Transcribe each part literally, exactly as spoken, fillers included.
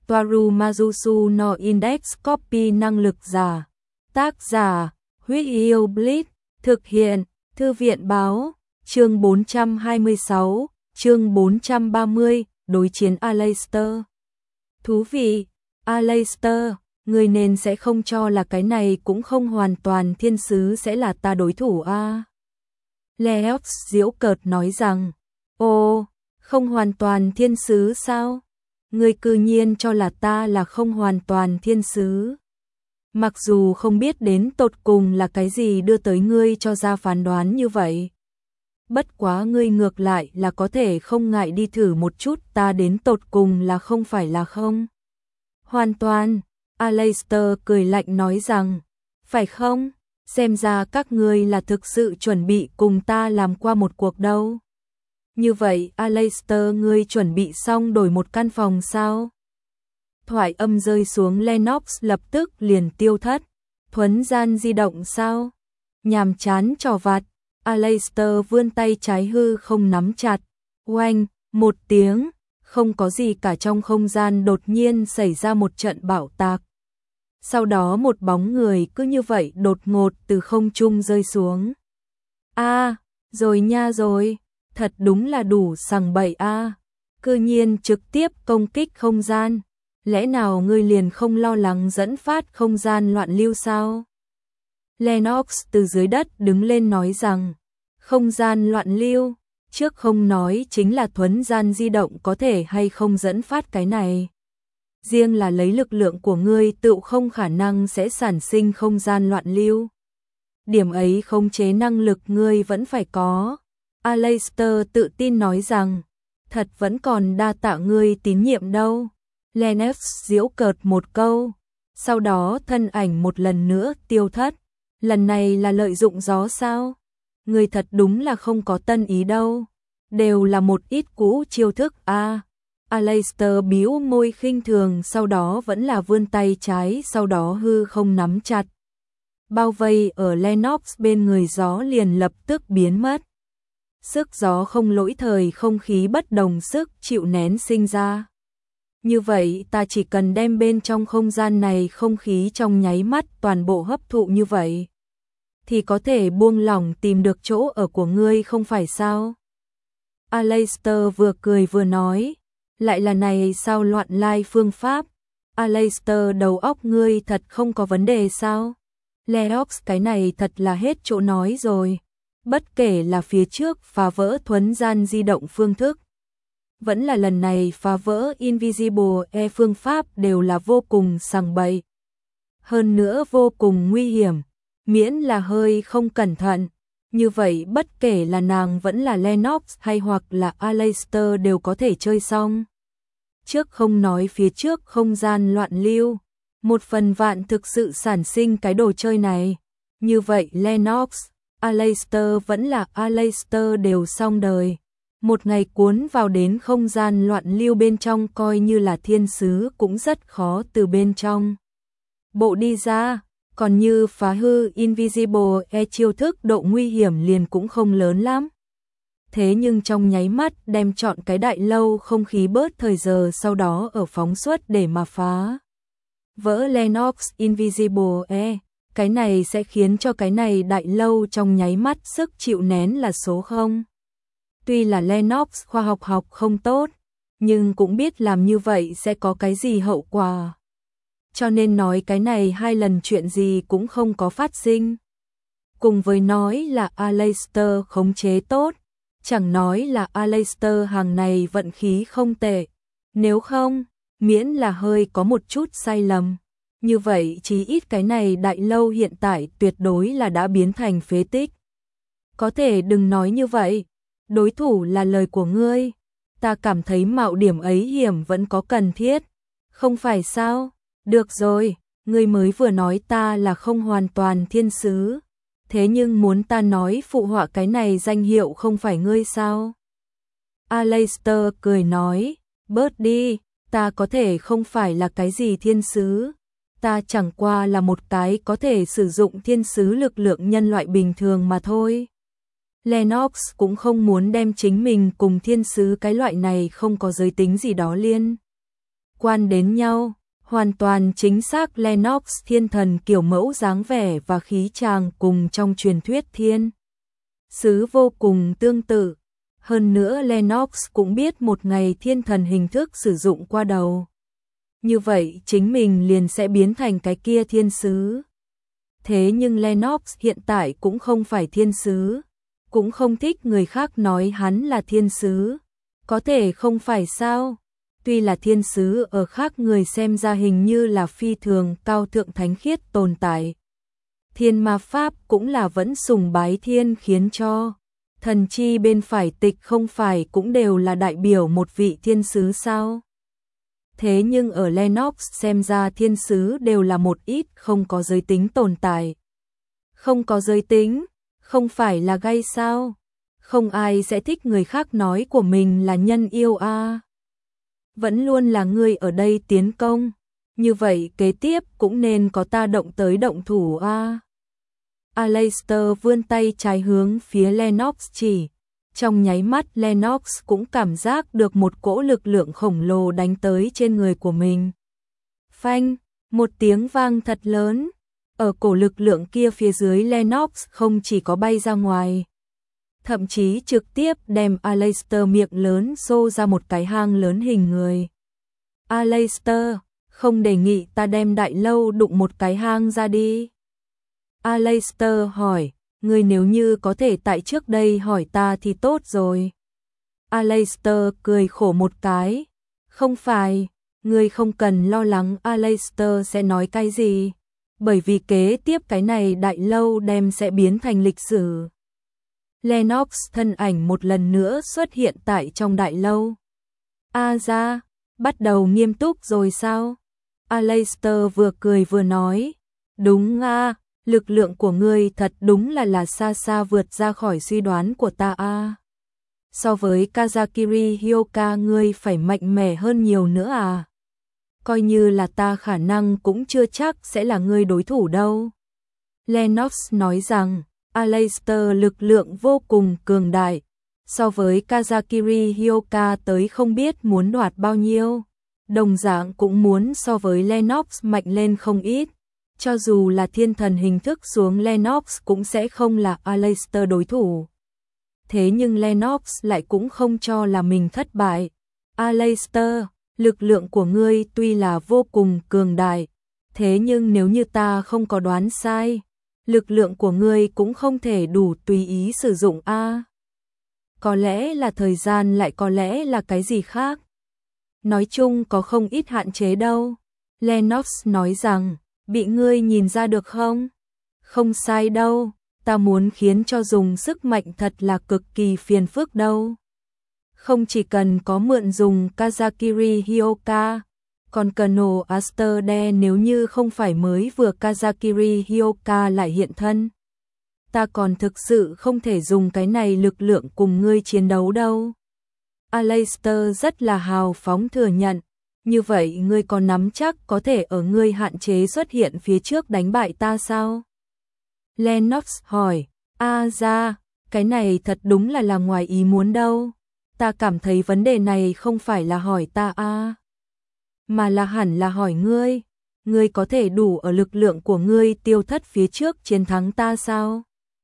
Toaru Majusu no Index Copy năng lực giả. Tác giả, Huyết Yêu Blitz, thực hiện, Thư viện báo, chương bốn trăm hai mươi sáu, chương bốn trăm ba mươi, đối chiến Aleister. Thú vị, Aleister, người nên sẽ không cho là cái này cũng không hoàn toàn thiên sứ sẽ là ta đối thủ a. À. Leox giễu cợt nói rằng, ồ, không hoàn toàn thiên sứ sao? Ngươi cư nhiên cho là ta là không hoàn toàn thiên sứ. Mặc dù không biết đến tột cùng là cái gì đưa tới ngươi cho ra phán đoán như vậy. Bất quá ngươi ngược lại là có thể không ngại đi thử một chút ta đến tột cùng là không phải là không. Hoàn toàn, Aleister cười lạnh nói rằng, phải không? Xem ra các ngươi là thực sự chuẩn bị cùng ta làm qua một cuộc đâu. Như vậy Aleister, ngươi chuẩn bị xong đổi một căn phòng sao? Thoại âm rơi xuống, Lennox lập tức liền tiêu thất. Thuấn gian di động sao? Nhàm chán trò vặt. Aleister vươn tay trái hư không nắm chặt. Oanh, một tiếng, không có gì cả, trong không gian đột nhiên xảy ra một trận bạo tạc. Sau đó một bóng người cứ như vậy đột ngột từ không trung rơi xuống. A, à, rồi nha rồi, thật đúng là đủ sằng bậy a. À. Cư nhiên trực tiếp công kích không gian. Lẽ nào ngươi liền không lo lắng dẫn phát không gian loạn lưu sao? Lennox từ dưới đất đứng lên nói rằng, không gian loạn lưu, trước không nói chính là thuấn gian di động có thể hay không dẫn phát cái này. Riêng là lấy lực lượng của ngươi tự không khả năng sẽ sản sinh không gian loạn lưu. Điểm ấy khống chế năng lực ngươi vẫn phải có. Aleister tự tin nói rằng, thật vẫn còn đa tạ ngươi tín nhiệm đâu. Lennox giễu cợt một câu, sau đó thân ảnh một lần nữa tiêu thất. Lần này là lợi dụng gió sao? Người thật đúng là không có tân ý đâu. Đều là một ít cũ chiêu thức a. À. Aleister bĩu môi khinh thường, sau đó vẫn là vươn tay trái, sau đó hư không nắm chặt. Bao vây ở Lennox bên người gió liền lập tức biến mất. Sức gió không lỗi thời không khí bất đồng sức chịu nén sinh ra. Như vậy ta chỉ cần đem bên trong không gian này không khí trong nháy mắt toàn bộ hấp thụ như vậy, thì có thể buông lỏng tìm được chỗ ở của ngươi không phải sao? Aleister vừa cười vừa nói, lại là này sao loạn lai phương pháp? Aleister, đầu óc ngươi thật không có vấn đề sao? Leox, cái này thật là hết chỗ nói rồi. Bất kể là phía trước phá vỡ thuấn gian di động phương thức, vẫn là lần này phá vỡ Invisible E phương pháp đều là vô cùng sằng bậy. Hơn nữa vô cùng nguy hiểm, miễn là hơi không cẩn thận. Như vậy bất kể là nàng vẫn là Lennox hay hoặc là Aleister đều có thể chơi xong. Trước không nói phía trước không gian loạn lưu, một phần vạn thực sự sản sinh cái đồ chơi này. Như vậy Lennox, Aleister vẫn là Aleister đều xong đời. Một ngày cuốn vào đến không gian loạn lưu bên trong, coi như là thiên sứ cũng rất khó từ bên trong bộ đi ra. Còn như phá hư Invisible E chiêu thức, độ nguy hiểm liền cũng không lớn lắm. Thế nhưng trong nháy mắt đem chọn cái đại lâu không khí bớt thời giờ, sau đó ở phóng xuất để mà phá vỡ Lennox Invisible E, cái này sẽ khiến cho cái này đại lâu trong nháy mắt sức chịu nén là số không. Tuy là Lennox khoa học học không tốt, nhưng cũng biết làm như vậy sẽ có cái gì hậu quả. Cho nên nói cái này hai lần chuyện gì cũng không có phát sinh. Cùng với nói là Aleister khống chế tốt, chẳng nói là Aleister hàng này vận khí không tệ. Nếu không, miễn là hơi có một chút sai lầm, như vậy chí ít cái này đại lâu hiện tại tuyệt đối là đã biến thành phế tích. Có thể đừng nói như vậy, đối thủ là lời của ngươi. Ta cảm thấy mạo điểm ấy hiểm vẫn có cần thiết, không phải sao? Được rồi, ngươi mới vừa nói ta là không hoàn toàn thiên sứ, thế nhưng muốn ta nói phụ họa cái này danh hiệu không phải ngươi sao? Aleister cười nói, bớt đi, ta có thể không phải là cái gì thiên sứ, ta chẳng qua là một cái có thể sử dụng thiên sứ lực lượng nhân loại bình thường mà thôi. Lennox cũng không muốn đem chính mình cùng thiên sứ cái loại này không có giới tính gì đó liên quan đến nhau. Hoàn toàn chính xác, Lennox thiên thần kiểu mẫu dáng vẻ và khí chàng cùng trong truyền thuyết thiên sứ vô cùng tương tự. Hơn nữa Lennox cũng biết một ngày thiên thần hình thức sử dụng qua đầu, như vậy chính mình liền sẽ biến thành cái kia thiên sứ. Thế nhưng Lennox hiện tại cũng không phải thiên sứ, cũng không thích người khác nói hắn là thiên sứ. Có thể không phải sao? Tuy là thiên sứ ở khác người xem ra hình như là phi thường cao thượng thánh khiết tồn tại. Thiên ma pháp cũng là vẫn sùng bái thiên, khiến cho thần chi bên phải tịch không phải cũng đều là đại biểu một vị thiên sứ sao? Thế nhưng ở Lennox xem ra thiên sứ đều là một ít không có giới tính tồn tại. Không có giới tính, không phải là gay sao? Không ai sẽ thích người khác nói của mình là nhân yêu a. À. Vẫn luôn là người ở đây tiến công, như vậy kế tiếp cũng nên có ta động tới động thủ a. À. Aleister vươn tay trái hướng phía Lennox chỉ. Trong nháy mắt Lennox cũng cảm giác được một cỗ lực lượng khổng lồ đánh tới trên người của mình. Phanh, một tiếng vang thật lớn. Ở cổ lực lượng kia phía dưới, Lennox không chỉ có bay ra ngoài, thậm chí trực tiếp đem Aleister miệng lớn xô ra một cái hang lớn hình người. Aleister, không đề nghị ta đem đại lâu đụng một cái hang ra đi. Aleister hỏi, ngươi nếu như có thể tại trước đây hỏi ta thì tốt rồi. Aleister cười khổ một cái, không phải, ngươi không cần lo lắng Aleister sẽ nói cái gì, bởi vì kế tiếp cái này đại lâu đem sẽ biến thành lịch sử. Lennox thân ảnh một lần nữa xuất hiện tại trong đại lâu. A ra, bắt đầu nghiêm túc rồi sao? Aleister vừa cười vừa nói, đúng a, lực lượng của ngươi thật đúng là là xa xa vượt ra khỏi suy đoán của ta a. So với Kazakiri Hyoka ngươi phải mạnh mẽ hơn nhiều nữa à? Coi như là ta khả năng cũng chưa chắc sẽ là ngươi đối thủ đâu. Lennox nói rằng, Aleister lực lượng vô cùng cường đại, so với Kazakiri Hyoka tới không biết muốn đoạt bao nhiêu, đồng dạng cũng muốn so với Lennox mạnh lên không ít. Cho dù là thiên thần hình thức xuống, Lennox cũng sẽ không là Aleister đối thủ. Thế nhưng Lennox lại cũng không cho là mình thất bại. Aleister, lực lượng của ngươi tuy là vô cùng cường đại, thế nhưng nếu như ta không có đoán sai, lực lượng của ngươi cũng không thể đủ tùy ý sử dụng a. À. Có lẽ là thời gian, lại có lẽ là cái gì khác. Nói chung có không ít hạn chế đâu. Lennox nói rằng, bị ngươi nhìn ra được không? Không sai đâu, ta muốn khiến cho dùng sức mạnh thật là cực kỳ phiền phức đâu. Không chỉ cần có mượn dùng Kazakiri Hyoka, còn Colonel Asterday nếu như không phải mới vừa Kazakiri Hyoka lại hiện thân, ta còn thực sự không thể dùng cái này lực lượng cùng ngươi chiến đấu đâu. Aleister rất là hào phóng thừa nhận, như vậy ngươi có nắm chắc có thể ở ngươi hạn chế xuất hiện phía trước đánh bại ta sao? Lennox hỏi, a ra, cái này thật đúng là là ngoài ý muốn đâu. Ta cảm thấy vấn đề này không phải là hỏi ta a, à, mà là hẳn là hỏi ngươi. Ngươi có thể đủ ở lực lượng của ngươi tiêu thất phía trước chiến thắng ta sao?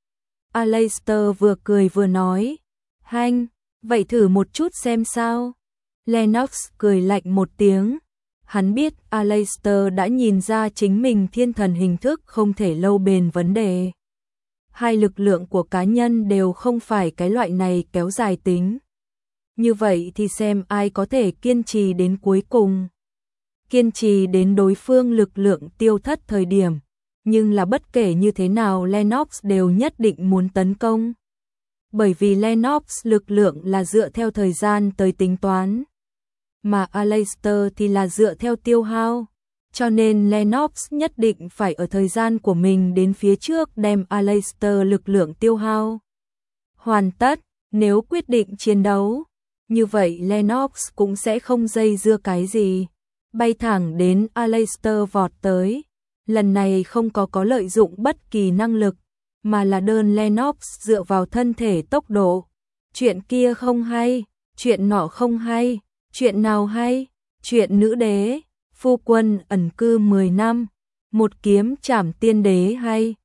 Aleister vừa cười vừa nói, hanh, vậy thử một chút xem sao. Lennox cười lạnh một tiếng. Hắn biết Aleister đã nhìn ra chính mình thiên thần hình thức không thể lâu bền vấn đề. Hai lực lượng của cá nhân đều không phải cái loại này kéo dài tính. Như vậy thì xem ai có thể kiên trì đến cuối cùng. Kiên trì đến đối phương lực lượng tiêu thất thời điểm. Nhưng là bất kể như thế nào Lennox đều nhất định muốn tấn công. Bởi vì Lennox lực lượng là dựa theo thời gian tới tính toán, mà Aleister thì là dựa theo tiêu hao. Cho nên Lennox nhất định phải ở thời gian của mình đến phía trước đem Aleister lực lượng tiêu hao hoàn tất. Nếu quyết định chiến đấu, như vậy Lennox cũng sẽ không dây dưa cái gì, bay thẳng đến Aleister vọt tới. Lần này không có có lợi dụng bất kỳ năng lực, mà là đơn Lennox dựa vào thân thể tốc độ. Chuyện kia không hay, chuyện nọ không hay, chuyện nào hay? Chuyện nữ đế, phu quân ẩn cư mười năm, một kiếm trảm tiên đế hay.